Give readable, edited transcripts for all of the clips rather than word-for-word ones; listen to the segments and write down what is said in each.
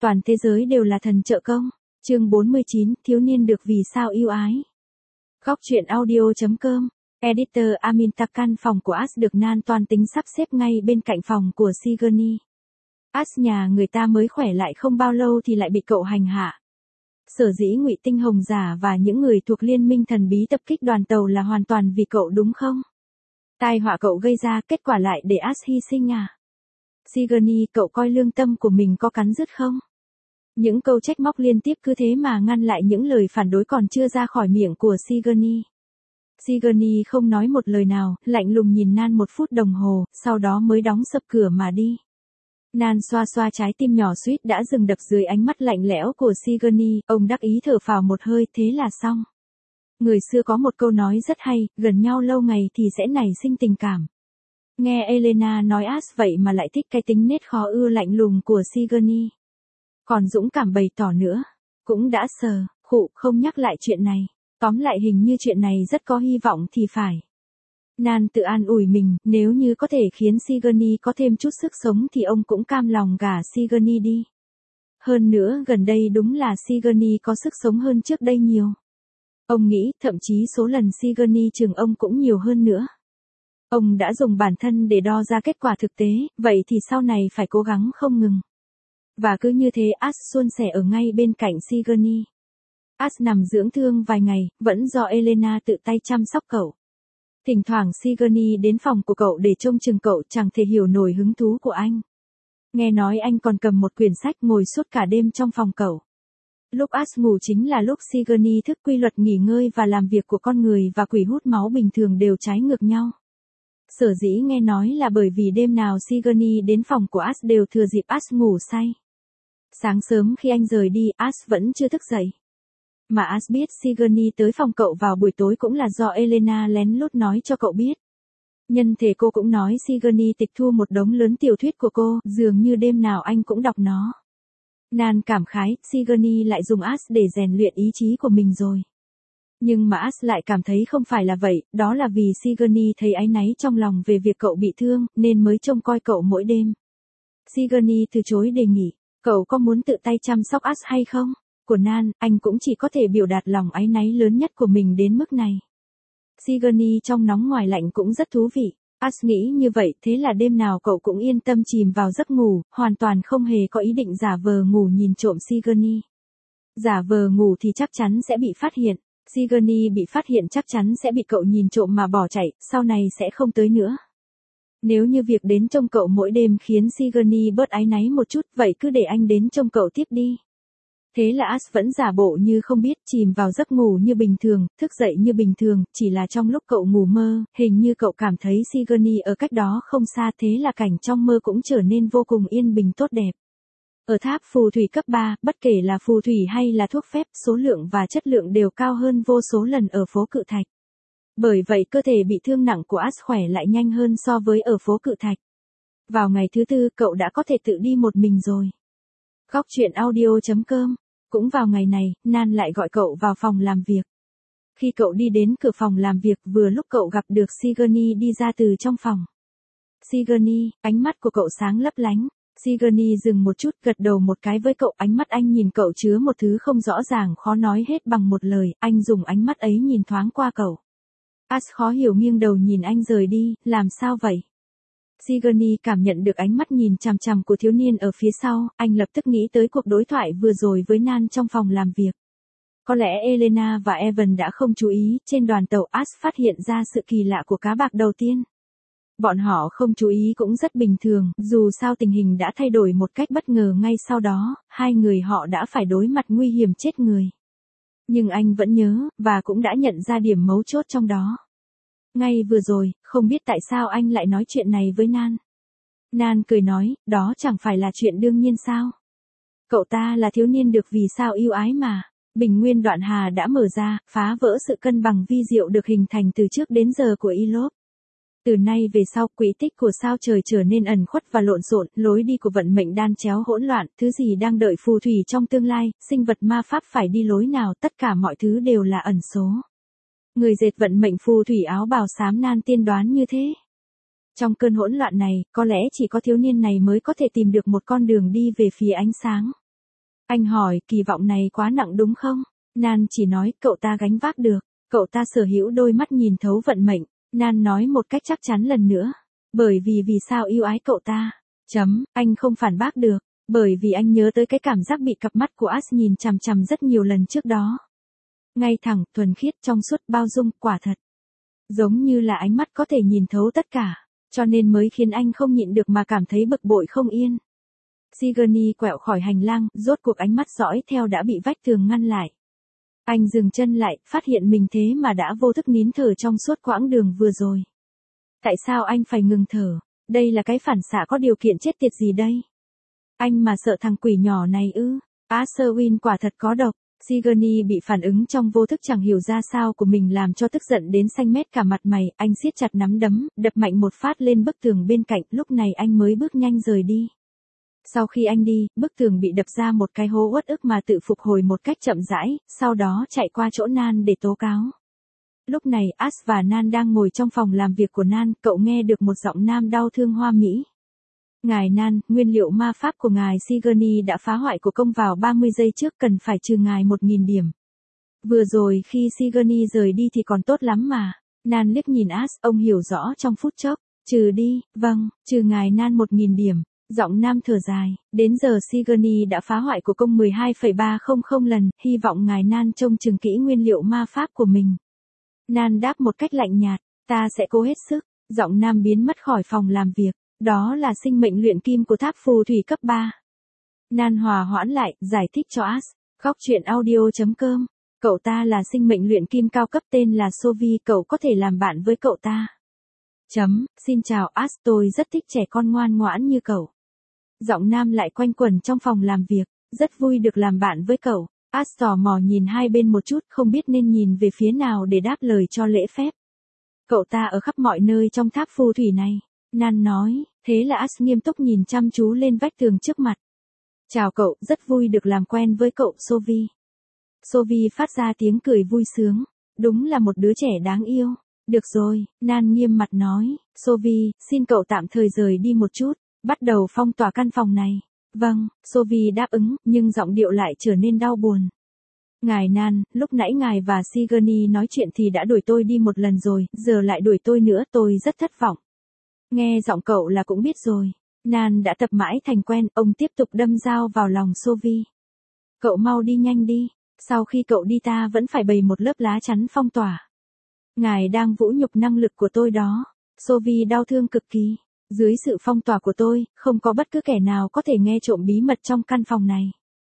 Toàn thế giới đều là thần trợ công. Chương 49, thiếu niên được vì sao yêu ái. Góc truyện audio.com. Editor Amin Takan. Phòng của As được Nan toan tính sắp xếp ngay bên cạnh phòng của Sigourney. As nhà người ta mới khỏe lại không bao lâu thì lại bị cậu hành hạ. Sở dĩ Ngụy Tinh Hồng giả và những người thuộc liên minh thần bí tập kích đoàn tàu là hoàn toàn vì cậu đúng không? Tai họa cậu gây ra, kết quả lại để As hy sinh à? Sigourney, cậu coi lương tâm của mình có cắn rứt không? Những câu trách móc liên tiếp cứ thế mà ngăn lại những lời phản đối còn chưa ra khỏi miệng của Sigourney. Sigourney không nói một lời nào, lạnh lùng nhìn Nan 1 phút đồng hồ, sau đó mới đóng sập cửa mà đi. Nan xoa xoa trái tim nhỏ suýt đã dừng đập dưới ánh mắt lạnh lẽo của Sigourney, ông đắc ý thở phào một hơi, thế là xong. Người xưa có một câu nói rất hay, gần nhau lâu ngày thì sẽ nảy sinh tình cảm. Nghe Elena nói As vậy mà lại thích cái tính nết khó ưa lạnh lùng của Sigourney. Còn dũng cảm bày tỏ nữa. Cũng đã sờ, khụ không nhắc lại chuyện này. Tóm lại hình như chuyện này rất có hy vọng thì phải. Nan tự an ủi mình, nếu như có thể khiến Sigourney có thêm chút sức sống thì ông cũng cam lòng gả Sigourney đi. Hơn nữa gần đây đúng là Sigourney có sức sống hơn trước đây nhiều. Ông nghĩ thậm chí số lần Sigourney chừng ông cũng nhiều hơn nữa. Ông đã dùng bản thân để đo ra kết quả thực tế, vậy thì sau này phải cố gắng không ngừng. Và cứ như thế As suôn sẻ ở ngay bên cạnh Sigourney. As nằm dưỡng thương vài ngày, vẫn do Elena tự tay chăm sóc cậu. Thỉnh thoảng Sigourney đến phòng của cậu để trông chừng cậu, chẳng thể hiểu nổi hứng thú của anh. Nghe nói anh còn cầm một quyển sách ngồi suốt cả đêm trong phòng cậu. Lúc As ngủ chính là lúc Sigourney thức, quy luật nghỉ ngơi và làm việc của con người và quỷ hút máu bình thường đều trái ngược nhau. Sở dĩ nghe nói là bởi vì đêm nào Sigourney đến phòng của As đều thừa dịp As ngủ say. Sáng sớm khi anh rời đi, As vẫn chưa thức dậy. Mà As biết Sigourney tới phòng cậu vào buổi tối cũng là do Elena lén lút nói cho cậu biết. Nhân thể cô cũng nói Sigourney tịch thu một đống lớn tiểu thuyết của cô, dường như đêm nào anh cũng đọc nó. Nan cảm khái, Sigourney lại dùng As để rèn luyện ý chí của mình rồi. Nhưng mà As lại cảm thấy không phải là vậy, đó là vì Sigourney thấy áy náy trong lòng về việc cậu bị thương, nên mới trông coi cậu mỗi đêm. Sigourney từ chối đề nghị, cậu có muốn tự tay chăm sóc As hay không? Của Nan, anh cũng chỉ có thể biểu đạt lòng áy náy lớn nhất của mình đến mức này. Sigourney trong nóng ngoài lạnh cũng rất thú vị. As nghĩ như vậy, thế là đêm nào cậu cũng yên tâm chìm vào giấc ngủ, hoàn toàn không hề có ý định giả vờ ngủ nhìn trộm Sigourney. Giả vờ ngủ thì chắc chắn sẽ bị phát hiện. Sigourney bị phát hiện chắc chắn sẽ bị cậu nhìn trộm mà bỏ chạy, sau này sẽ không tới nữa. Nếu như việc đến trông cậu mỗi đêm khiến Sigourney bớt áy náy một chút, vậy cứ để anh đến trông cậu tiếp đi. Thế là As vẫn giả bộ như không biết, chìm vào giấc ngủ như bình thường, thức dậy như bình thường, chỉ là trong lúc cậu ngủ mơ, hình như cậu cảm thấy Sigourney ở cách đó không xa, thế là cảnh trong mơ cũng trở nên vô cùng yên bình tốt đẹp. Ở tháp phù thủy cấp 3, bất kể là phù thủy hay là thuốc phép, số lượng và chất lượng đều cao hơn vô số lần ở phố Cự Thạch. Bởi vậy cơ thể bị thương nặng của As khỏe lại nhanh hơn so với ở phố Cự Thạch. Vào ngày thứ 4, cậu đã có thể tự đi một mình rồi. Góc truyện audio.com. Cũng vào ngày này, Nan lại gọi cậu vào phòng làm việc. Khi cậu đi đến cửa phòng làm việc, vừa lúc cậu gặp được Sigourney đi ra từ trong phòng. Sigourney, ánh mắt của cậu sáng lấp lánh. Sigourney dừng một chút, gật đầu một cái với cậu, ánh mắt anh nhìn cậu chứa một thứ không rõ ràng, khó nói hết bằng một lời, anh dùng ánh mắt ấy nhìn thoáng qua cậu. As khó hiểu nghiêng đầu nhìn anh rời đi, làm sao vậy? Sigourney cảm nhận được ánh mắt nhìn chằm chằm của thiếu niên ở phía sau, anh lập tức nghĩ tới cuộc đối thoại vừa rồi với Nan trong phòng làm việc. Có lẽ Elena và Evan đã không chú ý, trên đoàn tàu As phát hiện ra sự kỳ lạ của cá bạc đầu tiên. Bọn họ không chú ý cũng rất bình thường, dù sao tình hình đã thay đổi một cách bất ngờ ngay sau đó, hai người họ đã phải đối mặt nguy hiểm chết người. Nhưng anh vẫn nhớ, và cũng đã nhận ra điểm mấu chốt trong đó. Ngay vừa rồi, không biết tại sao anh lại nói chuyện này với Nan. Nan cười nói, đó chẳng phải là chuyện đương nhiên sao. Cậu ta là thiếu niên được vì sao yêu ái mà. Bình nguyên Đoạn Hà đã mở ra, phá vỡ sự cân bằng vi diệu được hình thành từ trước đến giờ của Elop. Từ nay về sau, quỹ tích của sao trời trở nên ẩn khuất và lộn xộn, lối đi của vận mệnh đan chéo hỗn loạn, thứ gì đang đợi phù thủy trong tương lai, sinh vật ma pháp phải đi lối nào, tất cả mọi thứ đều là ẩn số. Người dệt vận mệnh phù thủy áo bào xám Nan tiên đoán như thế. Trong cơn hỗn loạn này, có lẽ chỉ có thiếu niên này mới có thể tìm được một con đường đi về phía ánh sáng. Anh hỏi, kỳ vọng này quá nặng đúng không? Nan chỉ nói, cậu ta gánh vác được. Cậu ta sở hữu đôi mắt nhìn thấu vận mệnh. Nan nói một cách chắc chắn lần nữa. Bởi vì sao yêu ái cậu ta? Anh không phản bác được. Bởi vì anh nhớ tới cái cảm giác bị cặp mắt của As nhìn chằm chằm rất nhiều lần trước đó. Ngay thẳng, thuần khiết, trong suốt, bao dung, quả thật. Giống như là ánh mắt có thể nhìn thấu tất cả. Cho nên mới khiến anh không nhịn được mà cảm thấy bực bội không yên. Sigourney quẹo khỏi hành lang, rốt cuộc ánh mắt dõi theo đã bị vách tường ngăn lại. Anh dừng chân lại, phát hiện mình thế mà đã vô thức nín thở trong suốt quãng đường vừa rồi. Tại sao anh phải ngừng thở? Đây là cái phản xạ có điều kiện chết tiệt gì đây? Anh mà sợ thằng quỷ nhỏ này ư? Asselin quả thật có độc. Sigourney bị phản ứng trong vô thức chẳng hiểu ra sao của mình làm cho tức giận đến xanh mét cả mặt mày. Anh siết chặt nắm đấm, đập mạnh một phát lên bức tường bên cạnh. Lúc này anh mới bước nhanh rời đi. Sau khi anh đi, bức tường bị đập ra một cái hố uất ức mà tự phục hồi một cách chậm rãi, sau đó chạy qua chỗ Nan để tố cáo. Lúc này As và Nan đang ngồi trong phòng làm việc của Nan, cậu nghe được một giọng nam đau thương hoa mỹ. Ngài Nan, nguyên liệu ma pháp của ngài Sigourney đã phá hoại của công vào 30 giây trước, cần phải trừ ngài 1.000 điểm. Vừa rồi khi Sigourney rời đi thì còn tốt lắm mà. Nan liếc nhìn As, ông hiểu rõ trong phút chốc. Trừ đi, vâng, trừ ngài Nan 1.000 điểm. Giọng nam thở dài, đến giờ Sigourney đã phá hoại của công 12,300 lần, hy vọng ngài Nan trông chừng kỹ nguyên liệu ma pháp của mình. Nan đáp một cách lạnh nhạt, ta sẽ cố hết sức. Giọng nam biến mất khỏi phòng làm việc, đó là sinh mệnh luyện kim của tháp phù thủy cấp 3. Nan hòa hoãn lại, giải thích cho As, Góc truyện audio.com, cậu ta là sinh mệnh luyện kim cao cấp tên là Sophie, cậu có thể làm bạn với cậu ta. Xin chào As, tôi rất thích trẻ con ngoan ngoãn như cậu. Giọng nam lại quanh quẩn trong phòng làm việc, rất vui được làm bạn với cậu. As tò mò nhìn hai bên một chút, không biết nên nhìn về phía nào để đáp lời cho lễ phép. Cậu ta ở khắp mọi nơi trong tháp phù thủy này. Nan nói, thế là As nghiêm túc nhìn chăm chú lên vách tường trước mặt. Chào cậu, rất vui được làm quen với cậu Sophie. Sophie phát ra tiếng cười vui sướng, đúng là một đứa trẻ đáng yêu. Được rồi, Nan nghiêm mặt nói, Sophie, xin cậu tạm thời rời đi một chút, bắt đầu phong tỏa căn phòng này. Vâng, Sophie đáp ứng, nhưng giọng điệu lại trở nên đau buồn. Ngài Nan, lúc nãy ngài và Sigourney nói chuyện thì đã đuổi tôi đi một lần rồi, giờ lại đuổi tôi nữa, tôi rất thất vọng. Nghe giọng cậu là cũng biết rồi. Nan đã tập mãi thành quen, ông tiếp tục đâm dao vào lòng Sophie. Cậu mau đi nhanh đi, sau khi cậu đi ta vẫn phải bày một lớp lá chắn phong tỏa. Ngài đang vũ nhục năng lực của tôi đó. Sophie đau thương cực kỳ. Dưới sự phong tỏa của tôi, không có bất cứ kẻ nào có thể nghe trộm bí mật trong căn phòng này.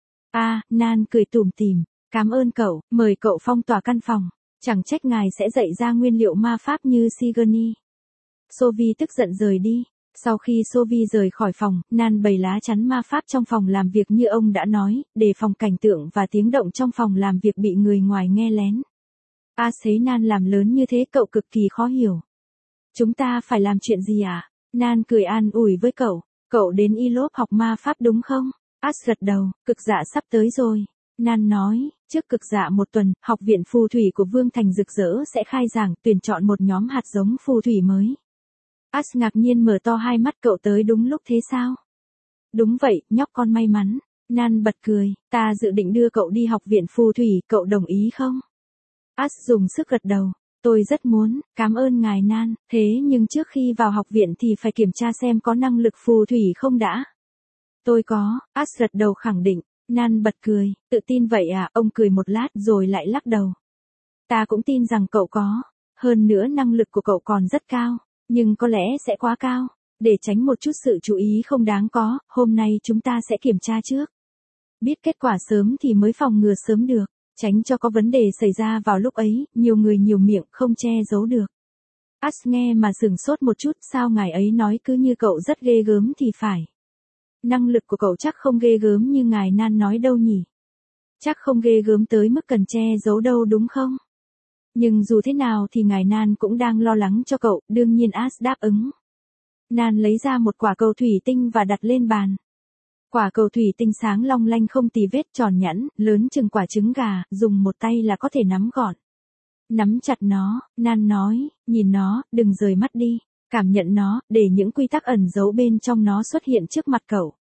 Nan cười tủm tỉm. Cảm ơn cậu, mời cậu phong tỏa căn phòng. Chẳng trách ngài sẽ dạy ra nguyên liệu ma pháp như Sigourney. Sophie tức giận rời đi. Sau khi Sophie rời khỏi phòng, Nan bày lá chắn ma pháp trong phòng làm việc như ông đã nói, để phòng cảnh tượng và tiếng động trong phòng làm việc bị người ngoài nghe lén. As thấy Nan làm lớn như thế cậu cực kỳ khó hiểu. Chúng ta phải làm chuyện gì à? Nan cười an ủi với cậu. Cậu đến Elop học ma pháp đúng không? As gật đầu, cực dạ sắp tới rồi. Nan nói, trước cực dạ một tuần, học viện phù thủy của Vương Thành rực rỡ sẽ khai giảng tuyển chọn một nhóm hạt giống phù thủy mới. As ngạc nhiên mở to hai mắt, cậu tới đúng lúc thế sao? Đúng vậy, nhóc con may mắn. Nan bật cười, ta dự định đưa cậu đi học viện phù thủy, cậu đồng ý không? As dùng sức gật đầu. Tôi rất muốn, cảm ơn ngài Nan, thế nhưng trước khi vào học viện thì phải kiểm tra xem có năng lực phù thủy không đã. Tôi có, As gật đầu khẳng định. Nan bật cười, tự tin vậy à? Ông cười một lát rồi lại lắc đầu. Ta cũng tin rằng cậu có, hơn nữa năng lực của cậu còn rất cao, nhưng có lẽ sẽ quá cao. Để tránh một chút sự chú ý không đáng có, hôm nay chúng ta sẽ kiểm tra trước. Biết kết quả sớm thì mới phòng ngừa sớm được, tránh cho có vấn đề xảy ra vào lúc ấy, nhiều người nhiều miệng không che giấu được. As nghe mà sửng sốt một chút, sao ngài ấy nói cứ như cậu rất ghê gớm thì phải. Năng lực của cậu chắc không ghê gớm như ngài Nan nói đâu nhỉ. Chắc không ghê gớm tới mức cần che giấu đâu đúng không? Nhưng dù thế nào thì ngài Nan cũng đang lo lắng cho cậu, đương nhiên As đáp ứng. Nan lấy ra một quả cầu thủy tinh và đặt lên bàn. Quả cầu thủy tinh sáng long lanh không tì vết, tròn nhẵn, lớn chừng quả trứng gà, dùng một tay là có thể nắm gọn. Nắm chặt nó, Nan nói, nhìn nó, đừng rời mắt đi, cảm nhận nó, để những quy tắc ẩn giấu bên trong nó xuất hiện trước mặt cậu.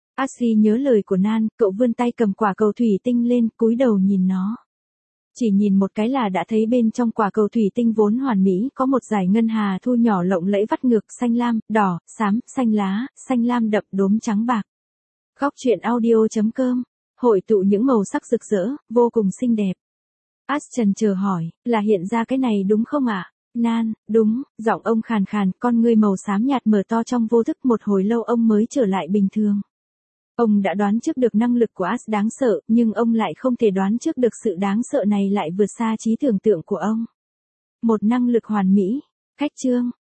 Ashley nhớ lời của Nan, cậu vươn tay cầm quả cầu thủy tinh lên, cúi đầu nhìn nó. Chỉ nhìn một cái là đã thấy bên trong quả cầu thủy tinh vốn hoàn mỹ có một dải ngân hà thu nhỏ lộng lẫy vắt ngược xanh lam, đỏ, xám, xanh lá, xanh lam đậm đốm trắng bạc. Góc truyện audio.com, hội tụ những màu sắc rực rỡ, vô cùng xinh đẹp. Ash chần chờ hỏi, là hiện ra cái này đúng không ạ? Nan, đúng, giọng ông khàn khàn, con ngươi màu xám nhạt mở to trong vô thức, một hồi lâu ông mới trở lại bình thường. Ông đã đoán trước được năng lực của Ash đáng sợ, nhưng ông lại không thể đoán trước được sự đáng sợ này lại vượt xa trí tưởng tượng của ông. Một năng lực hoàn mỹ. Khách chương.